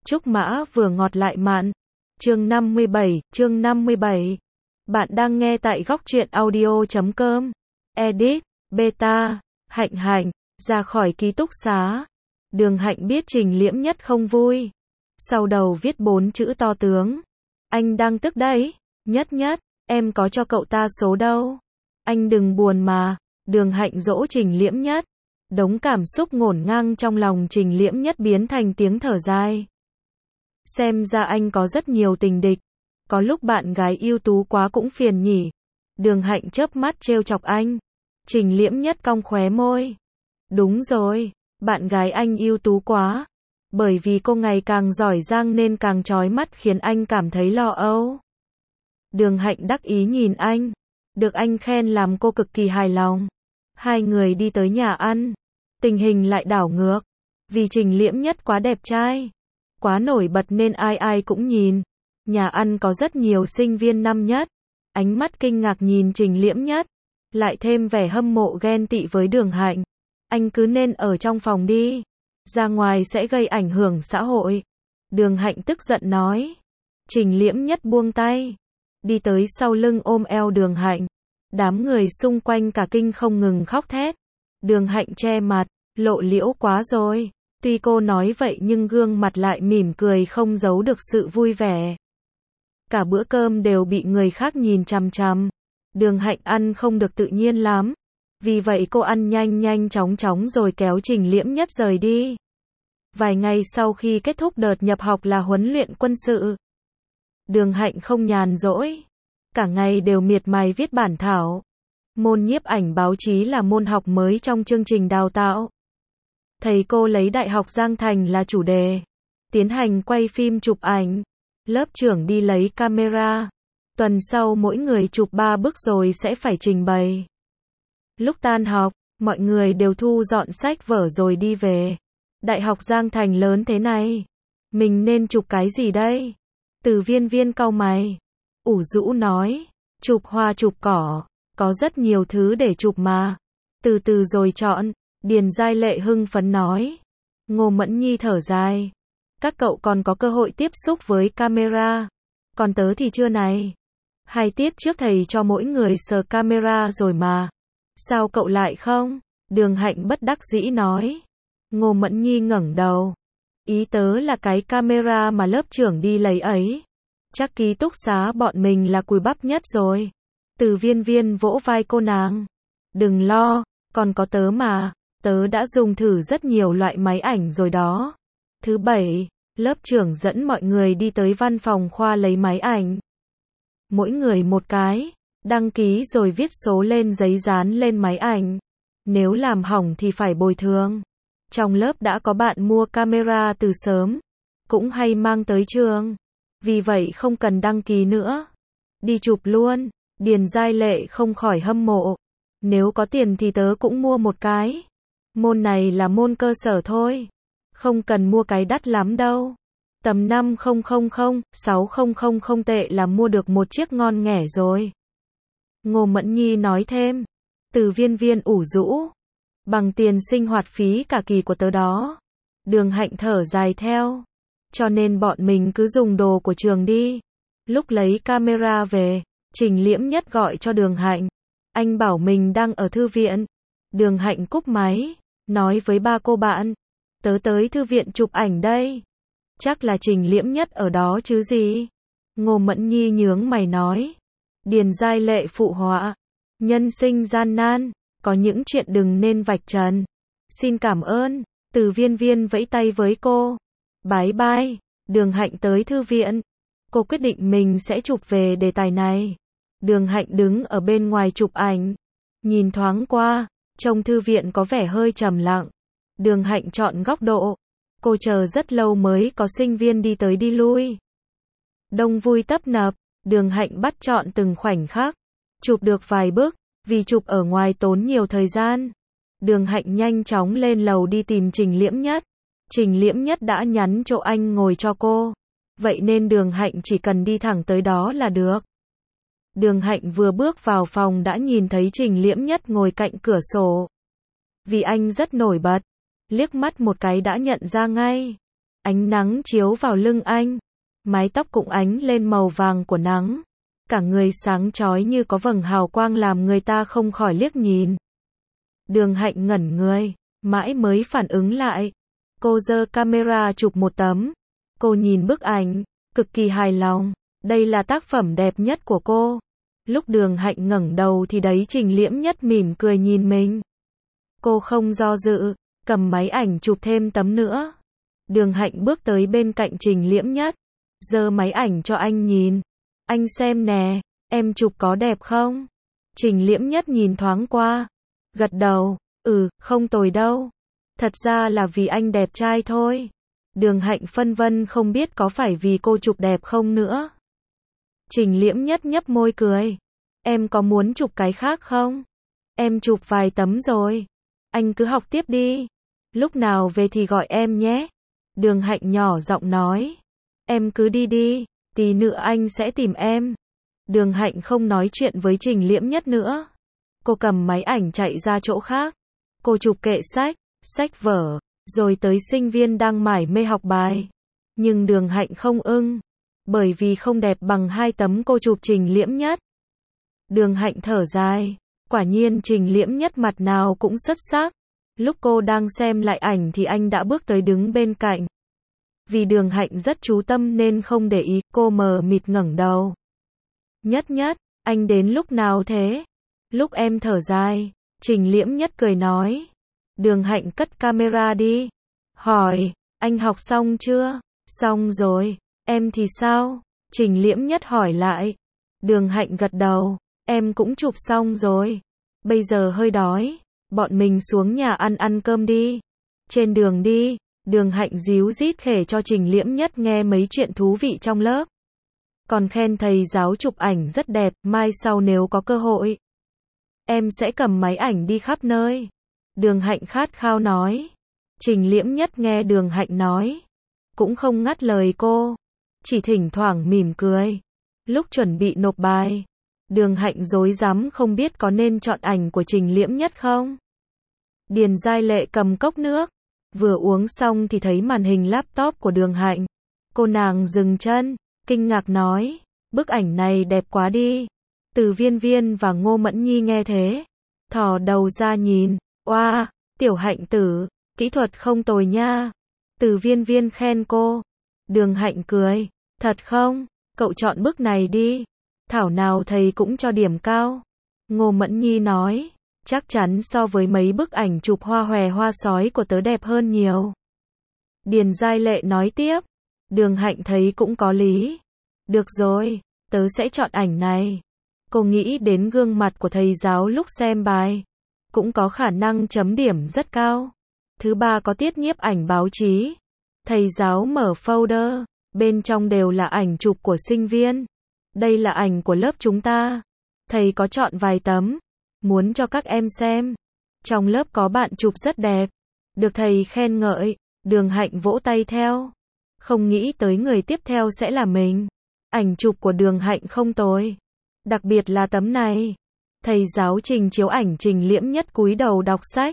Trúc Mã vừa ngọt lại mặn. Chương 57. Bạn đang nghe tại góc truyện audio.com. Edit, beta, Hạnh, ra khỏi ký túc xá. Đường Hạnh biết Trình Liễm Nhất không vui. Sau đầu viết 4 chữ to tướng. Anh đang tức đấy. Nhất, em có cho cậu ta số đâu. Anh đừng buồn mà. Đường Hạnh dỗ Trình Liễm Nhất. Đống cảm xúc ngổn ngang trong lòng Trình Liễm Nhất biến thành tiếng thở dài. Xem ra anh có rất nhiều tình địch. Có lúc bạn gái ưu tú quá cũng phiền nhỉ. Đường Hạnh chớp mắt trêu chọc anh. Trình Liễm Nhất cong khóe môi. Đúng rồi, bạn gái anh ưu tú quá. Bởi vì cô ngày càng giỏi giang nên càng chói mắt khiến anh cảm thấy lo âu. Đường Hạnh đắc ý nhìn anh. Được anh khen làm cô cực kỳ hài lòng. Hai người đi tới nhà ăn. Tình hình lại đảo ngược. Vì Trình Liễm Nhất quá đẹp trai, quá nổi bật nên ai cũng nhìn. Nhà ăn có rất nhiều sinh viên năm nhất. Ánh mắt kinh ngạc nhìn Trình Liễm Nhất. Lại thêm vẻ hâm mộ ghen tị với Đường Hạnh. Anh cứ nên ở trong phòng đi. Ra ngoài sẽ gây ảnh hưởng xã hội. Đường Hạnh tức giận nói. Trình Liễm Nhất buông tay. Đi tới sau lưng ôm eo Đường Hạnh. Đám người xung quanh cả kinh không ngừng khóc thét. Đường Hạnh che mặt, lộ liễu quá rồi. Tuy cô nói vậy nhưng gương mặt lại mỉm cười không giấu được sự vui vẻ. Cả bữa cơm đều bị người khác nhìn chằm chằm. Đường Hạnh ăn không được tự nhiên lắm. Vì vậy cô ăn nhanh chóng rồi kéo Trình Liễm Nhất rời đi. Vài ngày sau khi kết thúc đợt nhập học là huấn luyện quân sự. Đường Hạnh không nhàn rỗi. Cả ngày đều miệt mài viết bản thảo. Môn nhiếp ảnh báo chí là môn học mới trong chương trình đào tạo. Thầy cô lấy Đại học Giang Thành là chủ đề. Tiến hành quay phim chụp ảnh. Lớp trưởng đi lấy camera. Tuần sau mỗi người chụp 3 bức rồi sẽ phải trình bày. Lúc tan học, mọi người đều thu dọn sách vở rồi đi về. Đại học Giang Thành lớn thế này. Mình nên chụp cái gì đây? Từ Viên cau mày. Ủ rũ nói. Chụp hoa chụp cỏ. Có rất nhiều thứ để chụp mà. Từ từ rồi chọn. Điền Giai Lệ hưng phấn nói. Ngô Mẫn Nhi thở dài. Các cậu còn có cơ hội tiếp xúc với camera. Còn tớ thì chưa này. 2 tiết trước thầy cho mỗi người sờ camera rồi mà. Sao cậu lại không? Đường Hạnh bất đắc dĩ nói. Ngô Mẫn Nhi ngẩng đầu. Ý tớ là cái camera mà lớp trưởng đi lấy ấy. Chắc ký túc xá bọn mình là cùi bắp nhất rồi. Từ Viên vỗ vai cô nàng. Đừng lo, còn có tớ mà. Tớ đã dùng thử rất nhiều loại máy ảnh rồi đó. Thứ 7, lớp trưởng dẫn mọi người đi tới văn phòng khoa lấy máy ảnh. Mỗi người một cái. Đăng ký rồi viết số lên giấy dán lên máy ảnh. Nếu làm hỏng thì phải bồi thường. Trong lớp đã có bạn mua camera từ sớm. Cũng hay mang tới trường. Vì vậy không cần đăng ký nữa. Đi chụp luôn. Điền Giai Lệ không khỏi hâm mộ. Nếu có tiền thì tớ cũng mua một cái. Môn này là môn cơ sở thôi. Không cần mua cái đắt lắm đâu. Tầm 5.000, 6.000 tệ là mua được một chiếc ngon nghẻ rồi. Ngô Mẫn Nhi nói thêm. Từ Viên ủ rũ. Bằng tiền sinh hoạt phí cả kỳ của tớ đó. Đường Hạnh thở dài theo. Cho nên bọn mình cứ dùng đồ của trường đi. Lúc lấy camera về, Trình Liễm Nhất gọi cho Đường Hạnh. Anh bảo mình đang ở thư viện. Đường Hạnh cúp máy. Nói với ba cô bạn. Tớ tới thư viện chụp ảnh đây. Chắc là Trình Liễm Nhất ở đó chứ gì. Ngô Mẫn Nhi nhướng mày nói. Điền Giai Lệ phụ họa. Nhân sinh gian nan. Có những chuyện đừng nên vạch trần. Xin cảm ơn. Từ Viên vẫy tay với cô. Bye bye. Đường Hạnh tới thư viện. Cô quyết định mình sẽ chụp về đề tài này. Đường Hạnh đứng ở bên ngoài chụp ảnh. Nhìn thoáng qua. Trong thư viện có vẻ hơi trầm lặng. Đường Hạnh chọn góc độ. Cô chờ rất lâu mới có sinh viên đi tới đi lui. Đông vui tấp nập. Đường Hạnh bắt chọn từng khoảnh khắc. Chụp được vài bức. Vì chụp ở ngoài tốn nhiều thời gian. Đường Hạnh nhanh chóng lên lầu đi tìm Trình Liễm Nhất. Trình Liễm Nhất đã nhắn chỗ anh ngồi cho cô. Vậy nên Đường Hạnh chỉ cần đi thẳng tới đó là được. Đường Hạnh vừa bước vào phòng đã nhìn thấy Trình Liễm Nhất ngồi cạnh cửa sổ. Vì anh rất nổi bật. Liếc mắt một cái đã nhận ra ngay. Ánh nắng chiếu vào lưng anh, mái tóc cũng ánh lên màu vàng của nắng. Cả người sáng chói như có vầng hào quang làm người ta không khỏi liếc nhìn. Đường Hạnh ngẩn người, mãi mới phản ứng lại. Cô giơ camera chụp một tấm. Cô nhìn bức ảnh, cực kỳ hài lòng. Đây là tác phẩm đẹp nhất của cô. Lúc Đường Hạnh ngẩng đầu thì thấy Trình Liễm Nhất mỉm cười nhìn mình. Cô không do dự, cầm máy ảnh chụp thêm tấm nữa. Đường Hạnh bước tới bên cạnh Trình Liễm Nhất, giơ máy ảnh cho anh nhìn. Anh xem nè, em chụp có đẹp không? Trình Liễm Nhất nhìn thoáng qua, gật đầu, không tồi đâu. Thật ra là vì anh đẹp trai thôi. Đường Hạnh phân vân không biết có phải vì cô chụp đẹp không nữa. Trình Liễm Nhất nhấp môi cười. Em có muốn chụp cái khác không? Em chụp vài tấm rồi. Anh cứ học tiếp đi. Lúc nào về thì gọi em nhé. Đường Hạnh nhỏ giọng nói. Em cứ đi đi, tí nữa anh sẽ tìm em. Đường Hạnh không nói chuyện với Trình Liễm Nhất nữa. Cô cầm máy ảnh chạy ra chỗ khác. Cô chụp kệ sách, sách vở, rồi tới sinh viên đang mải mê học bài. Nhưng Đường Hạnh không ưng, bởi vì không đẹp bằng hai tấm cô chụp Trình Liễm Nhất. Đường Hạnh thở dài, quả nhiên Trình Liễm Nhất mặt nào cũng xuất sắc. Lúc cô đang xem lại ảnh thì anh đã bước tới đứng bên cạnh. Vì Đường Hạnh rất chú tâm nên không để ý, cô mờ mịt ngẩng đầu. Nhất Nhất, anh đến lúc nào thế? Lúc em thở dài, Trình Liễm Nhất cười nói. Đường Hạnh cất camera đi. Hỏi, anh học xong chưa? Xong rồi, em thì sao? Trình Liễm Nhất hỏi lại. Đường Hạnh gật đầu, em cũng chụp xong rồi. Bây giờ hơi đói, bọn mình xuống nhà ăn cơm đi. Trên đường đi, Đường Hạnh díu dít kể cho Trình Liễm Nhất nghe mấy chuyện thú vị trong lớp. Còn khen thầy giáo chụp ảnh rất đẹp, mai sau nếu có cơ hội, em sẽ cầm máy ảnh đi khắp nơi. Đường Hạnh khát khao nói. Trình Liễm Nhất nghe Đường Hạnh nói, cũng không ngắt lời cô, chỉ thỉnh thoảng mỉm cười. Lúc chuẩn bị nộp bài, Đường Hạnh rối rắm không biết có nên chọn ảnh của Trình Liễm Nhất không. Điền Giai Lệ cầm cốc nước, vừa uống xong thì thấy màn hình laptop của Đường Hạnh. Cô nàng dừng chân, kinh ngạc nói, bức ảnh này đẹp quá đi. Từ Viên Viên và Ngô Mẫn Nhi nghe thế, thò đầu ra nhìn, oa, Tiểu Hạnh tử, kỹ thuật không tồi nha. Từ Viên Viên khen cô. Đường Hạnh cười, thật không, cậu chọn bức này đi, thảo nào thầy cũng cho điểm cao. Ngô Mẫn Nhi nói, chắc chắn so với mấy bức ảnh chụp hoa hòe hoa sói của tớ đẹp hơn nhiều. Điền Giai Lệ nói tiếp, Đường Hạnh thấy cũng có lý. Được rồi, tớ sẽ chọn ảnh này. Cô nghĩ đến gương mặt của thầy giáo lúc xem bài, cũng có khả năng chấm điểm rất cao. Thứ ba có tiết nhiếp ảnh báo chí. Thầy giáo mở folder, bên trong đều là ảnh chụp của sinh viên. Đây là ảnh của lớp chúng ta. Thầy có chọn vài tấm, muốn cho các em xem. Trong lớp có bạn chụp rất đẹp, được thầy khen ngợi. Đường Hạnh vỗ tay theo. Không nghĩ tới người tiếp theo sẽ là mình. Ảnh chụp của Đường Hạnh không tồi, đặc biệt là tấm này. Thầy giáo trình chiếu ảnh Trình Liễm Nhất cúi đầu đọc sách.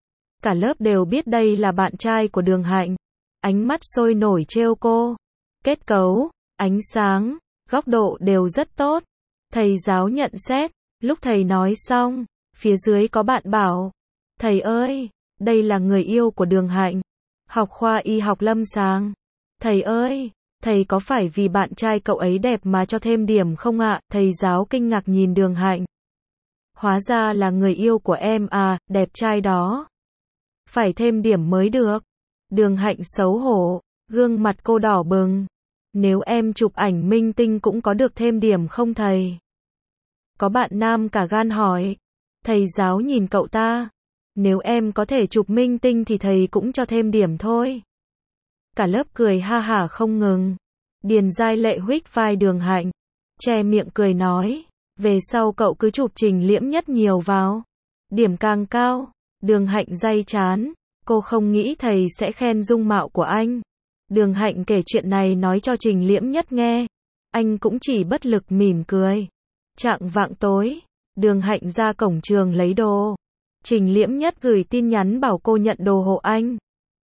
Cả lớp đều biết đây là bạn trai của Đường Hạnh. Ánh mắt sôi nổi trêu cô. Kết cấu, ánh sáng, góc độ đều rất tốt. Thầy giáo nhận xét. Lúc thầy nói xong, phía dưới có bạn bảo, thầy ơi, đây là người yêu của Đường Hạnh, học khoa y học lâm sàng. Thầy ơi, thầy có phải vì bạn trai cậu ấy đẹp mà cho thêm điểm không ạ? Thầy giáo kinh ngạc nhìn Đường Hạnh. Hóa ra là người yêu của em à, đẹp trai đó. Phải thêm điểm mới được. Đường Hạnh xấu hổ, gương mặt cô đỏ bừng. Nếu em chụp ảnh minh tinh cũng có được thêm điểm không thầy? Có bạn nam cả gan hỏi. Thầy giáo nhìn cậu ta. Nếu em có thể chụp minh tinh thì thầy cũng cho thêm điểm thôi. Cả lớp cười ha hả không ngừng. Điền Giai Lệ huých vai Đường Hạnh, che miệng cười nói, về sau cậu cứ chụp Trình Liễm Nhất nhiều vào, điểm càng cao. Đường Hạnh day chán, cô không nghĩ thầy sẽ khen dung mạo của anh. Đường Hạnh kể chuyện này nói cho Trình Liễm Nhất nghe, anh cũng chỉ bất lực mỉm cười. Chạng vạng tối, Đường Hạnh ra cổng trường lấy đồ. Trình Liễm Nhất gửi tin nhắn bảo cô nhận đồ hộ anh.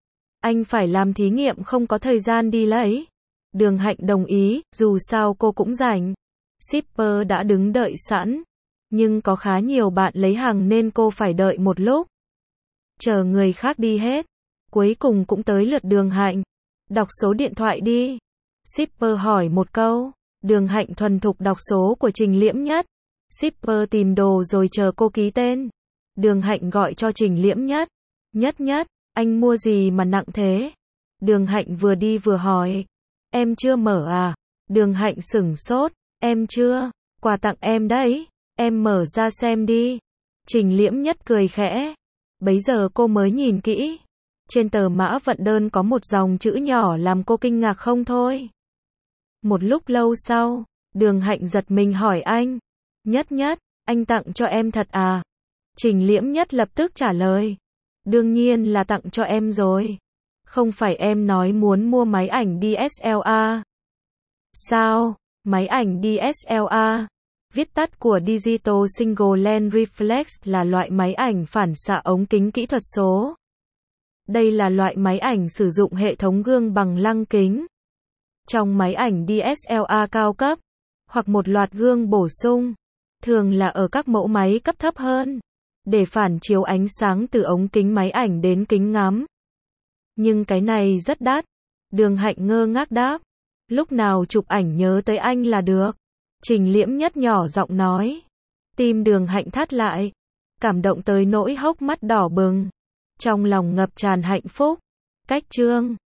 Anh phải làm thí nghiệm không có thời gian đi lấy. Đường Hạnh đồng ý, dù sao cô cũng rảnh. Shipper đã đứng đợi sẵn. Nhưng có khá nhiều bạn lấy hàng nên cô phải đợi một lúc. Chờ người khác đi hết. Cuối cùng cũng tới lượt Đường Hạnh. Đọc số điện thoại đi. Shipper hỏi một câu. Đường Hạnh thuần thục đọc số của Trình Liễm Nhất. Shipper tìm đồ rồi chờ cô ký tên. Đường Hạnh gọi cho Trình Liễm Nhất. Nhất, anh mua gì mà nặng thế? Đường Hạnh vừa đi vừa hỏi. Em chưa mở à? Đường Hạnh sửng sốt. Em chưa, quà tặng em đấy. Em mở ra xem đi. Trình Liễm Nhất cười khẽ. Bấy giờ cô mới nhìn kỹ. Trên tờ mã vận đơn có một dòng chữ nhỏ làm cô kinh ngạc không thôi. Một lúc lâu sau, Đường Hạnh giật mình hỏi anh. Nhất, anh tặng cho em thật à? Trình Liễm Nhất lập tức trả lời. Đương nhiên là tặng cho em rồi. Không phải em nói muốn mua máy ảnh DSLR. Sao? Máy ảnh DSLR, viết tắt của Digital Single Lens Reflex, là loại máy ảnh phản xạ ống kính kỹ thuật số. Đây là loại máy ảnh sử dụng hệ thống gương bằng lăng kính. Trong máy ảnh DSLR cao cấp, hoặc một loạt gương bổ sung, thường là ở các mẫu máy cấp thấp hơn, để phản chiếu ánh sáng từ ống kính máy ảnh đến kính ngắm. Nhưng cái này rất đắt. Đường Hạnh ngơ ngác đáp. Lúc nào chụp ảnh nhớ tới anh là được. Trình Liễm Nhất nhỏ giọng nói. Tim Đường Hạnh thắt lại. Cảm động tới nỗi hốc mắt đỏ bừng. Trong lòng ngập tràn hạnh phúc. Cách chương